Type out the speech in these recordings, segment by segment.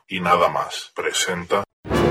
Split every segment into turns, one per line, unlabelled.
y nada más presenta...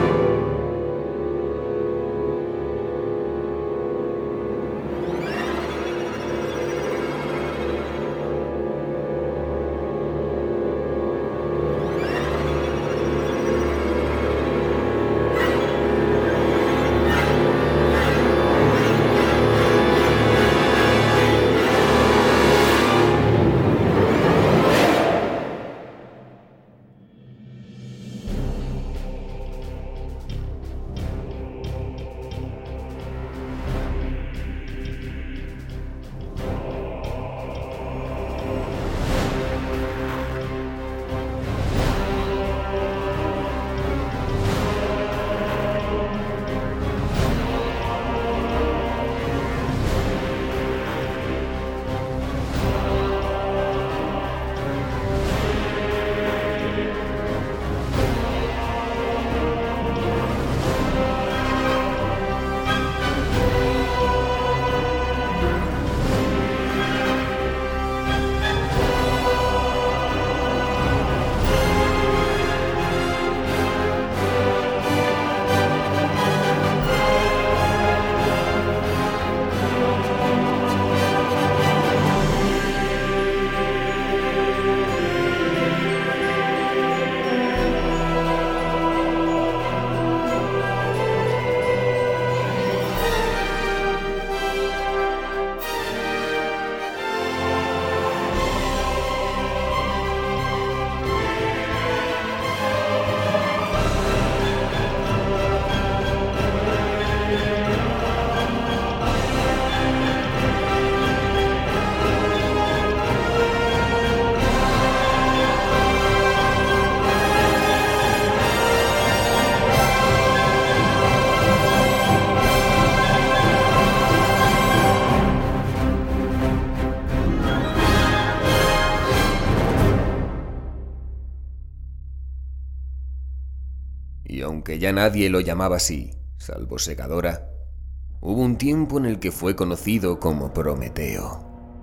Y aunque ya nadie lo llamaba así, salvo Segadora, hubo un tiempo en el que fue conocido como Prometeo.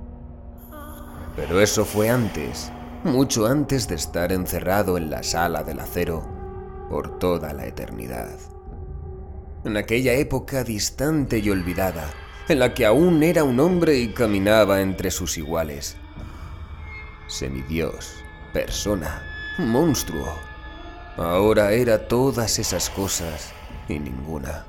Pero eso fue antes, mucho antes de estar encerrado en la Sala del Acero por toda la eternidad. En aquella época distante y olvidada, en la que aún era un hombre y caminaba entre sus iguales. Semidios, persona, monstruo. Ahora era todas esas cosas y ninguna.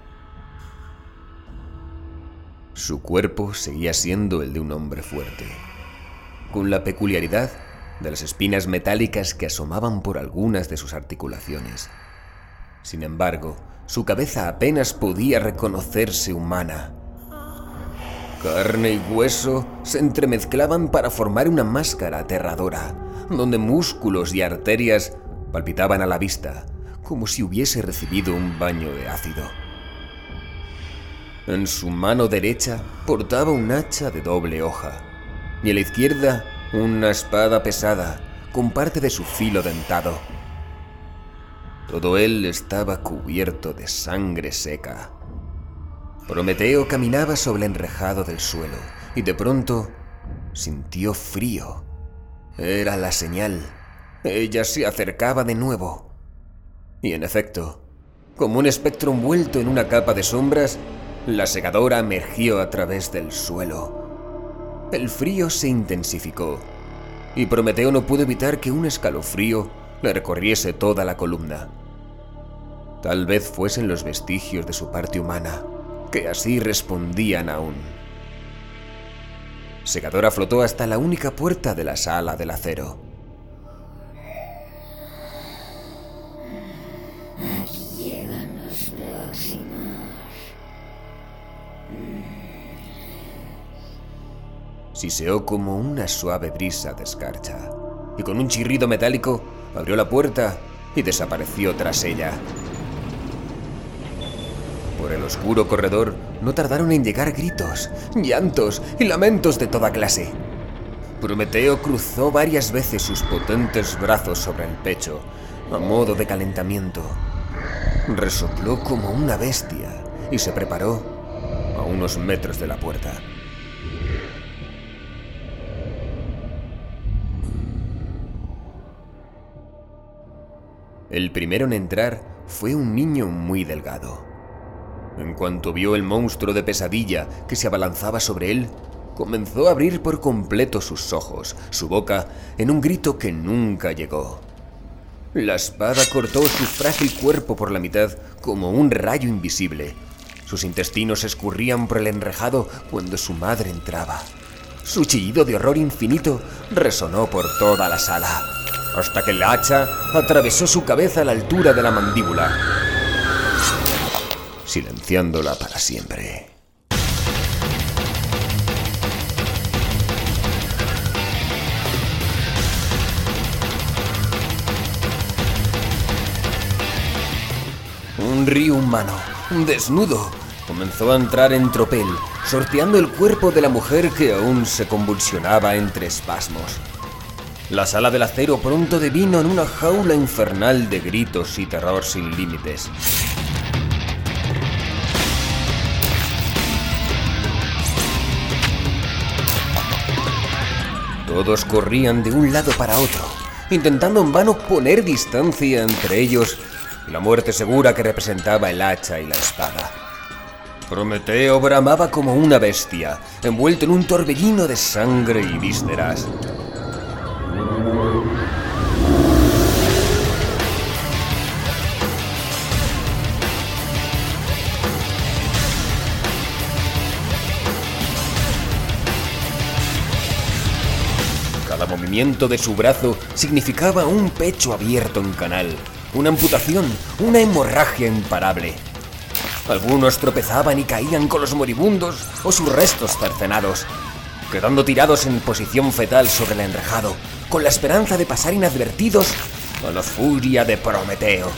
Su cuerpo seguía siendo el de un hombre fuerte, con la peculiaridad de las espinas metálicas que asomaban por algunas de sus articulaciones. Sin embargo, su cabeza apenas podía reconocerse humana. Carne y hueso se entremezclaban para formar una máscara aterradora, donde músculos y arterias palpitaban a la vista, como si hubiese recibido un baño de ácido. En su mano derecha portaba un hacha de doble hoja, y en la izquierda una espada pesada con parte de su filo dentado. Todo él estaba cubierto de sangre seca. Prometeo caminaba sobre el enrejado del suelo y de pronto sintió frío. Era la señal. Ella se acercaba de nuevo. Y en efecto, como un espectro envuelto en una capa de sombras, la Segadora emergió a través del suelo. El frío se intensificó, y Prometeo no pudo evitar que un escalofrío le recorriese toda la columna. Tal vez fuesen los vestigios de su parte humana, que así respondían aún. Segadora flotó hasta la única puerta de la Sala del Acero.
Aquí llegan los próximos.
Siseó como una suave brisa de escarcha, y con un chirrido metálico abrió la puerta y desapareció tras ella. Por el oscuro corredor no tardaron en llegar gritos, llantos y lamentos de toda clase. Prometeo cruzó varias veces sus potentes brazos sobre el pecho, a modo de calentamiento. Resopló como una bestia y se preparó a unos metros de la puerta. El primero en entrar fue un niño muy delgado. En cuanto vio el monstruo de pesadilla que se abalanzaba sobre él, comenzó a abrir por completo sus ojos, su boca, en un grito que nunca llegó. La espada cortó su frágil cuerpo por la mitad como un rayo invisible. Sus intestinos escurrían por el enrejado cuando su madre entraba. Su chillido de horror infinito resonó por toda la sala, hasta que el hacha atravesó su cabeza a la altura de la mandíbula, silenciándola para siempre. Un río humano, desnudo, comenzó a entrar en tropel, sorteando el cuerpo de la mujer que aún se convulsionaba entre espasmos. La sala del acero pronto devino en una jaula infernal de gritos y terror sin límites. Todos corrían de un lado para otro, intentando en vano poner distancia entre ellos y la muerte segura que representaba el hacha y la espada. Prometeo bramaba como una bestia, envuelto en un torbellino de sangre y vísceras. Cada movimiento de su brazo significaba un pecho abierto en canal, una amputación, una hemorragia imparable. Algunos tropezaban y caían con los moribundos o sus restos cercenados, quedando tirados en posición fetal sobre el enrejado, con la esperanza de pasar inadvertidos a la furia de Prometeo.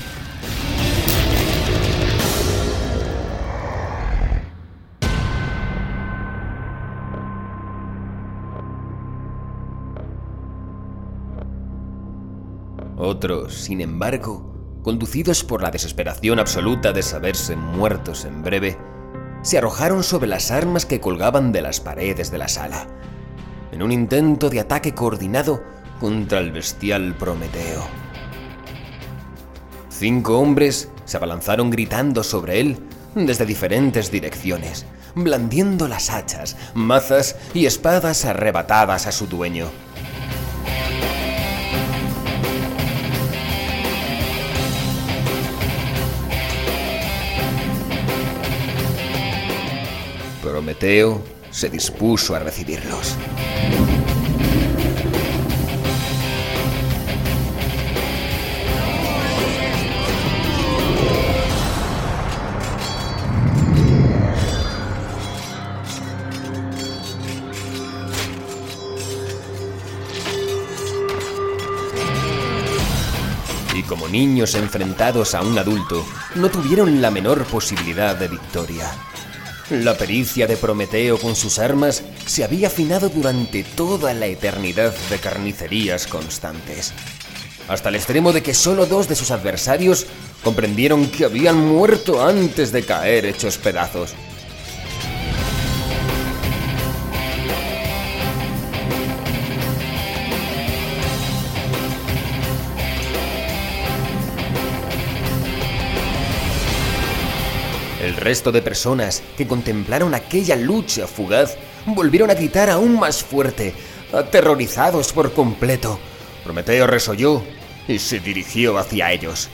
Otros, sin embargo, conducidos por la desesperación absoluta de saberse muertos en breve, se arrojaron sobre las armas que colgaban de las paredes de la sala, en un intento de ataque coordinado contra el bestial Prometeo. 5 hombres se abalanzaron gritando sobre él desde diferentes direcciones, blandiendo las hachas, mazas y espadas arrebatadas a su dueño. Prometeo se dispuso a recibirlos. Y como niños enfrentados a un adulto, no tuvieron la menor posibilidad de victoria. La pericia de Prometeo con sus armas se había afinado durante toda la eternidad de carnicerías constantes, hasta el extremo de que solo 2 de sus adversarios comprendieron que habían muerto antes de caer hechos pedazos. El resto de personas que contemplaron aquella lucha fugaz volvieron a gritar aún más fuerte, aterrorizados por completo. Prometeo resolló y se dirigió hacia ellos.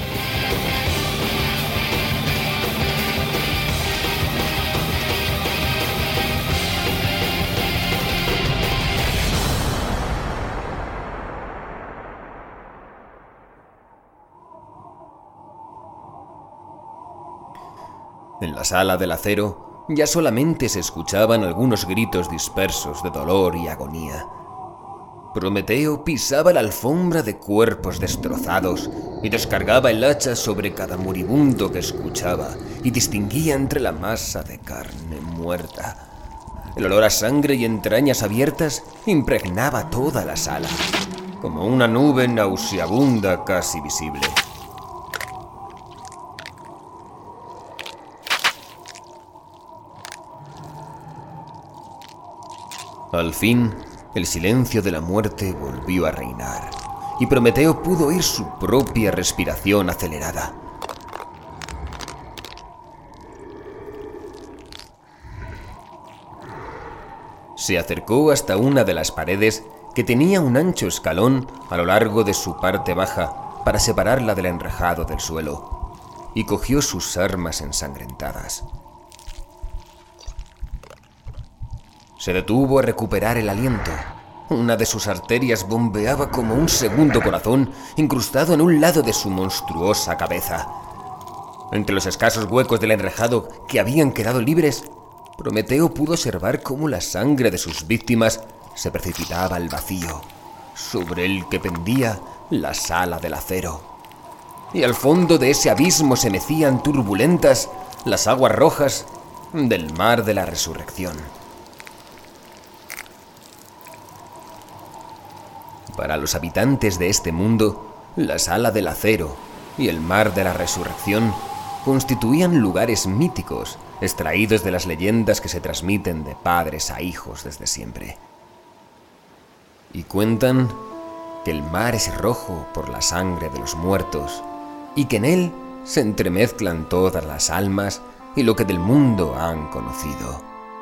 En la sala del acero ya solamente se escuchaban algunos gritos dispersos de dolor y agonía. Prometeo pisaba la alfombra de cuerpos destrozados y descargaba el hacha sobre cada moribundo que escuchaba y distinguía entre la masa de carne muerta. El olor a sangre y entrañas abiertas impregnaba toda la sala, como una nube nauseabunda casi visible. Al fin, el silencio de la muerte volvió a reinar, y Prometeo pudo oír su propia respiración acelerada. Se acercó hasta una de las paredes que tenía un ancho escalón a lo largo de su parte baja para separarla del enrejado del suelo, y cogió sus armas ensangrentadas. Se detuvo a recuperar el aliento. Una de sus arterias bombeaba como un segundo corazón incrustado en un lado de su monstruosa cabeza. Entre los escasos huecos del enrejado que habían quedado libres, Prometeo pudo observar cómo la sangre de sus víctimas se precipitaba al vacío, sobre el que pendía la sala del acero. Y al fondo de ese abismo se mecían turbulentas las aguas rojas del mar de la resurrección. Para los habitantes de este mundo, la sala del acero y el mar de la resurrección constituían lugares míticos, extraídos de las leyendas que se transmiten de padres a hijos desde siempre. Y cuentan que el mar es rojo por la sangre de los muertos, y que en él se entremezclan todas las almas y lo que del mundo han conocido.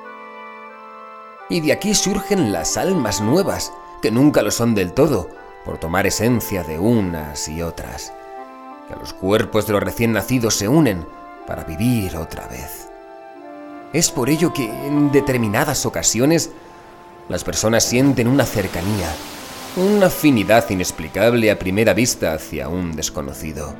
Y de aquí surgen las almas nuevas, que nunca lo son del todo, por tomar esencia de unas y otras, que a los cuerpos de los recién nacidos se unen para vivir otra vez. Es por ello que en determinadas ocasiones las personas sienten una cercanía, una afinidad inexplicable a primera vista hacia un desconocido.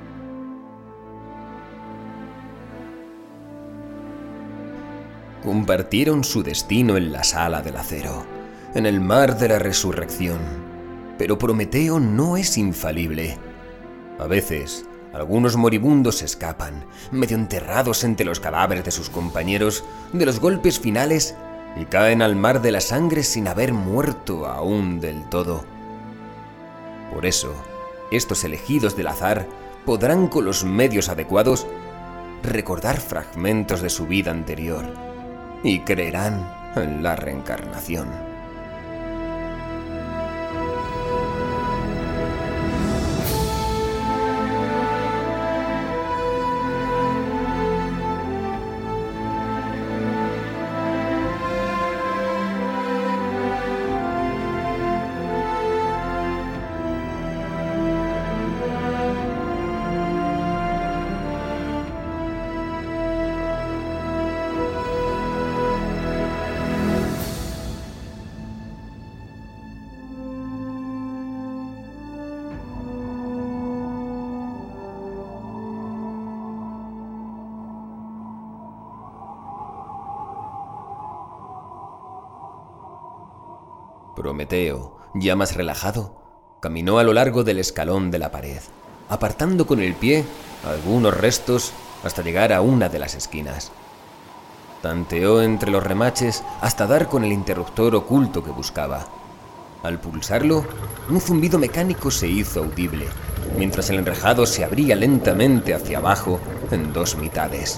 Compartieron su destino en la sala del acero, en el mar de la resurrección, pero Prometeo no es infalible. A veces, algunos moribundos escapan, medio enterrados entre los cadáveres de sus compañeros, de los golpes finales y caen al mar de la sangre sin haber muerto aún del todo. Por eso, estos elegidos del azar podrán con los medios adecuados recordar fragmentos de su vida anterior y creerán en la reencarnación. Prometeo, ya más relajado, caminó a lo largo del escalón de la pared, apartando con el pie algunos restos hasta llegar a una de las esquinas. Tanteó entre los remaches hasta dar con el interruptor oculto que buscaba. Al pulsarlo, un zumbido mecánico se hizo audible, mientras el enrejado se abría lentamente hacia abajo en dos mitades.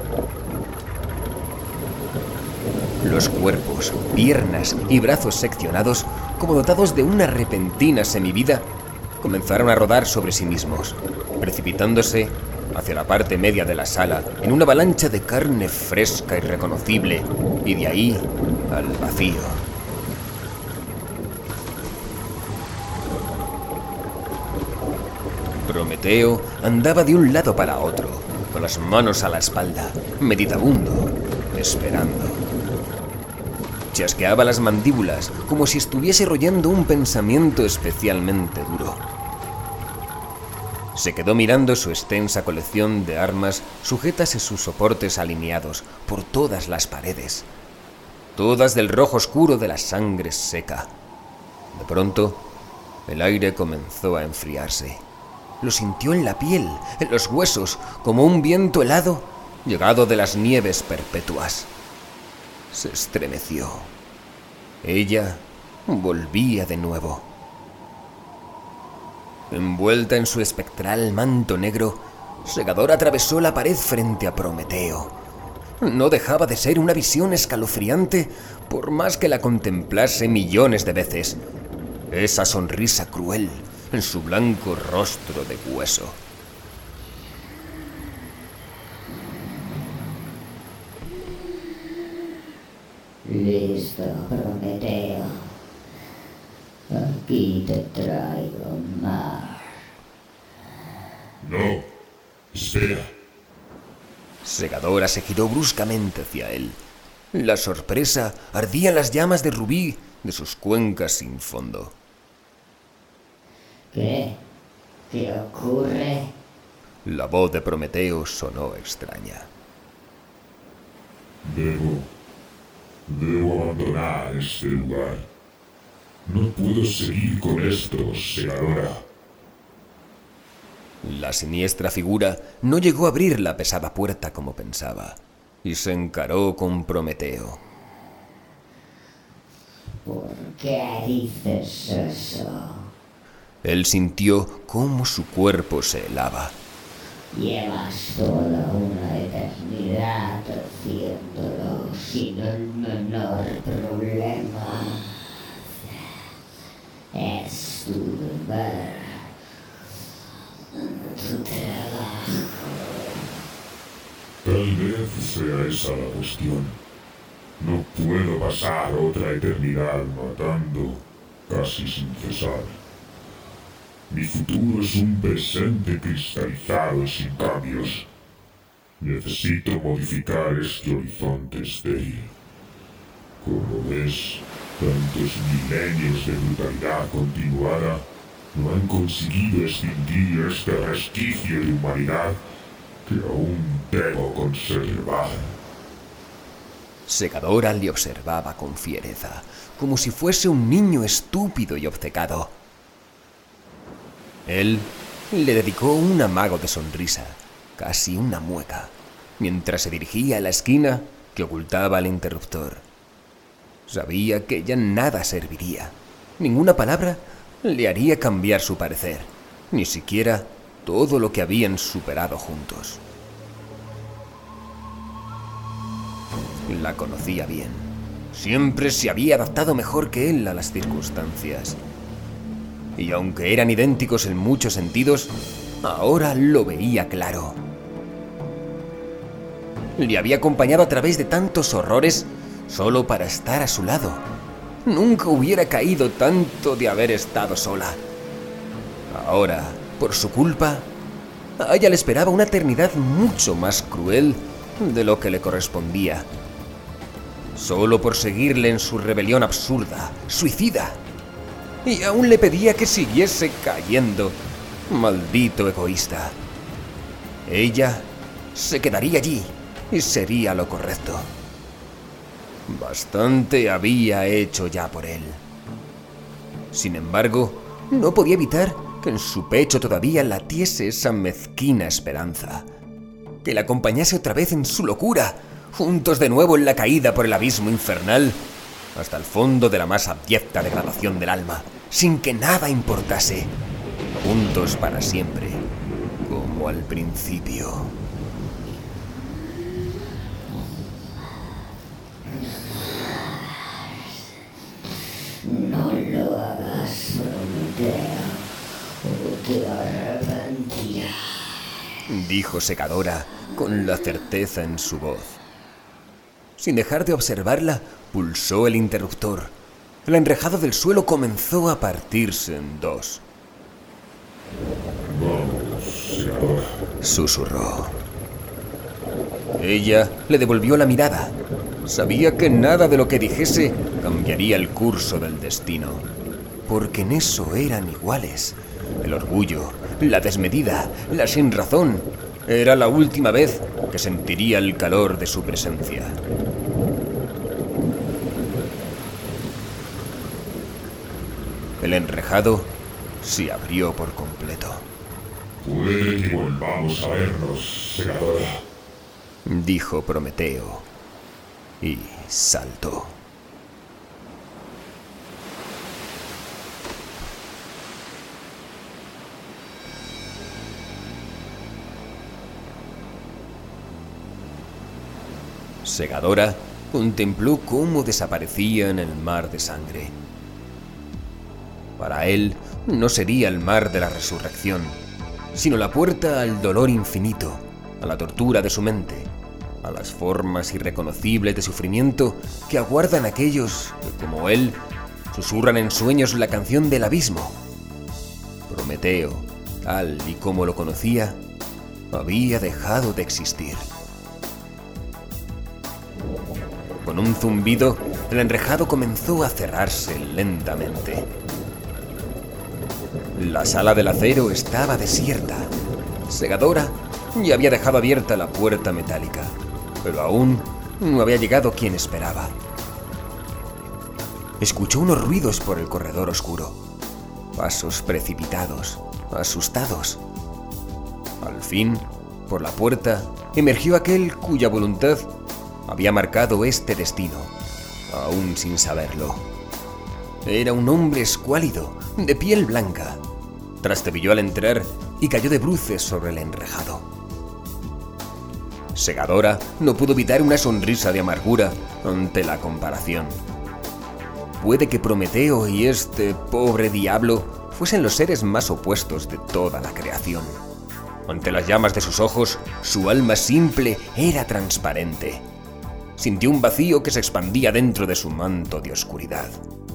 Los cuerpos, piernas y brazos seccionados, como dotados de una repentina semivida, comenzaron a rodar sobre sí mismos, precipitándose hacia la parte media de la sala en una avalancha de carne fresca y reconocible, y de ahí al vacío. Prometeo andaba de un lado para otro, con las manos a la espalda, meditabundo, esperando. Chasqueaba las mandíbulas como si estuviese royendo un pensamiento especialmente duro. Se quedó mirando su extensa colección de armas sujetas en sus soportes alineados por todas las paredes, todas del rojo oscuro de la sangre seca. De pronto, el aire comenzó a enfriarse. Lo sintió en la piel, en los huesos, como un viento helado llegado de las nieves perpetuas. Se estremeció. Ella volvía de nuevo. Envuelta en su espectral manto negro, Segador atravesó la pared frente a Prometeo. No dejaba de ser una visión escalofriante por más que la contemplase millones de veces. Esa sonrisa cruel, en su blanco rostro de hueso.
Listo, Prometeo. Aquí te traigo más.
No, espera.
Segadora se giró bruscamente hacia él. La sorpresa ardía en las llamas de rubí de sus cuencas sin fondo.
¿Qué? ¿Qué ocurre?
La voz de Prometeo sonó extraña.
Debo abandonar este lugar. No puedo seguir con esto, Segadora.
La siniestra figura no llegó a abrir la pesada puerta como pensaba, y se encaró con Prometeo.
¿Por qué dices eso?
Él sintió cómo su cuerpo se helaba.
Llevas toda una eternidad haciéndolo sin el menor problema. Es tu deber, tu trabajo.
Tal vez sea esa la cuestión. No puedo pasar otra eternidad matando casi sin cesar. Mi futuro es un presente cristalizado y sin cambios. Necesito modificar este horizonte estéril. Como ves, tantos milenios de brutalidad continuada no han conseguido extinguir este resquicio de humanidad que aún debo conservar.
Segadora le observaba con fiereza, como si fuese un niño estúpido y obcecado. Él le dedicó un amago de sonrisa, casi una mueca, mientras se dirigía a la esquina que ocultaba el interruptor. Sabía que ya nada serviría. Ninguna palabra le haría cambiar su parecer, ni siquiera todo lo que habían superado juntos. La conocía bien. Siempre se había adaptado mejor que él a las circunstancias. Y aunque eran idénticos en muchos sentidos, ahora lo veía claro. Le había acompañado a través de tantos horrores solo para estar a su lado. Nunca hubiera caído tanto de haber estado sola. Ahora, por su culpa, a ella le esperaba una eternidad mucho más cruel de lo que le correspondía. Solo por seguirle en su rebelión absurda, suicida. Y aún le pedía que siguiese cayendo. Maldito egoísta. Ella se quedaría allí y sería lo correcto. Bastante había hecho ya por él. Sin embargo, no podía evitar que en su pecho todavía latiese esa mezquina esperanza. Que la acompañase otra vez en su locura, juntos de nuevo en la caída por el abismo infernal, hasta el fondo de la más abyecta degradación del alma, sin que nada importase, juntos para siempre, como al principio.
No lo hagas, Prometeo, o te arrepentirás.
Dijo Segadora con la certeza en su voz. Sin dejar de observarla, pulsó el interruptor. El enrejado del suelo comenzó a partirse en dos.
Vamos, Segadora.
Susurró. Ella le devolvió la mirada. Sabía que nada de lo que dijese cambiaría el curso del destino, porque en eso eran iguales. El orgullo, la desmedida, la sinrazón. Era la última vez que sentiría el calor de su presencia. El enrejado se abrió por completo.
Puede que volvamos a vernos, Segadora.
Dijo Prometeo y saltó. Segadora contempló cómo desaparecía en el mar de sangre. Para él, no sería el mar de la resurrección, sino la puerta al dolor infinito, a la tortura de su mente, a las formas irreconocibles de sufrimiento que aguardan aquellos que, como él, susurran en sueños la canción del abismo. Prometeo, tal y como lo conocía, había dejado de existir. Con un zumbido, el enrejado comenzó a cerrarse lentamente. La sala del acero estaba desierta. Segadora ya había dejado abierta la puerta metálica, pero aún no había llegado quien esperaba. Escuchó unos ruidos por el corredor oscuro. Pasos precipitados, asustados. Al fin, por la puerta, emergió aquel cuya voluntad había marcado este destino, aún sin saberlo. Era un hombre escuálido, de piel blanca. Trastabilló al entrar y cayó de bruces sobre el enrejado. Segadora no pudo evitar una sonrisa de amargura ante la comparación. Puede que Prometeo y este pobre diablo fuesen los seres más opuestos de toda la creación. Ante las llamas de sus ojos, su alma simple era transparente. Sintió un vacío que se expandía dentro de su manto de oscuridad.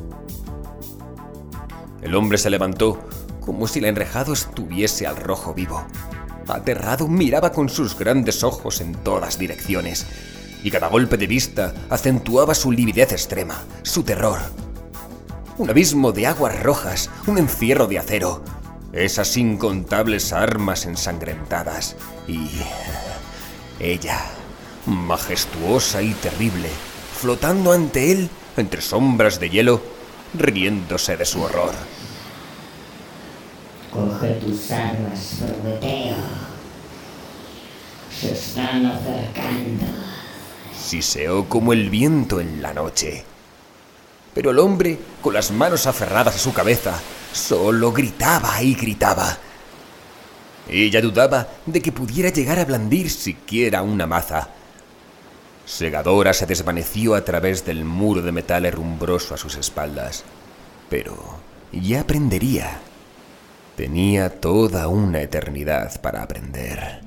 El hombre se levantó como si el enrejado estuviese al rojo vivo. Aterrado, miraba con sus grandes ojos en todas direcciones, y cada golpe de vista acentuaba su lividez extrema, su terror. Un abismo de aguas rojas, un encierro de acero, esas incontables armas ensangrentadas y ella, majestuosa y terrible, flotando ante él entre sombras de hielo, riéndose de su horror.
Coge tus armas, Prometeo. Se están acercando.
Siseó como el viento en la noche. Pero el hombre, con las manos aferradas a su cabeza, solo gritaba y gritaba. Ella dudaba de que pudiera llegar a blandir siquiera una maza. Segadora se desvaneció a través del muro de metal herrumbroso a sus espaldas. Pero ya aprendería. Tenía toda una eternidad para aprender.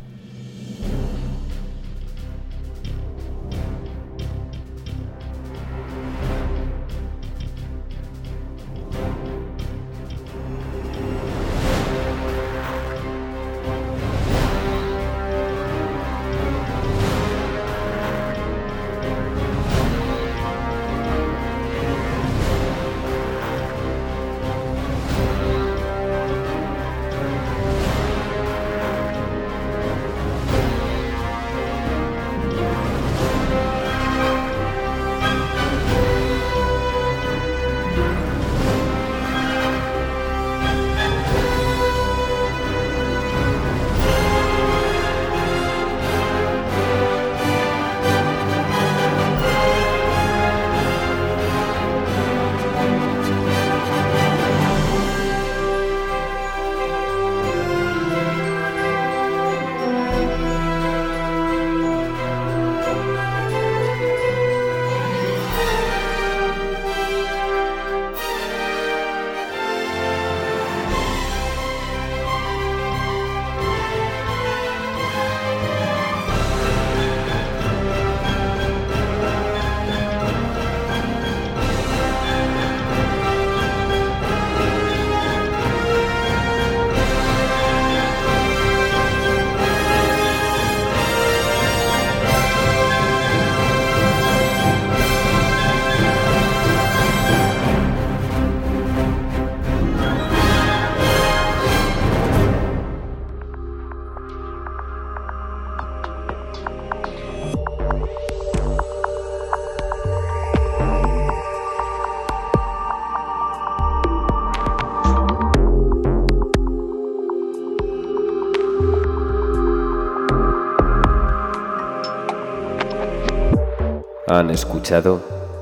Han escuchado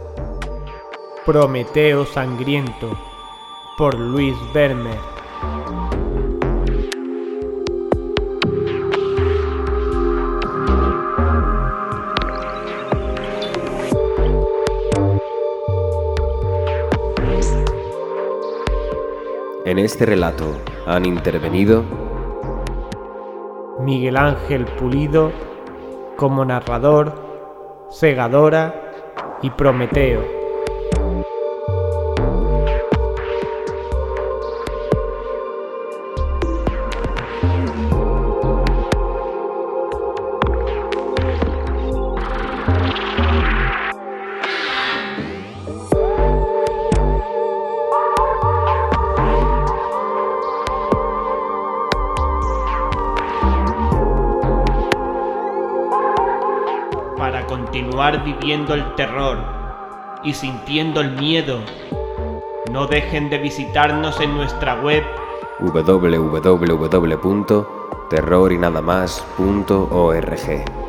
Prometeo Sangriento por Luis Vermeer.
En este relato han intervenido
Miguel Ángel Pulido como narrador, Segadora y Prometeo. Para continuar viviendo el terror y sintiendo el miedo, no dejen de visitarnos en nuestra web
www.terrorinadamas.org.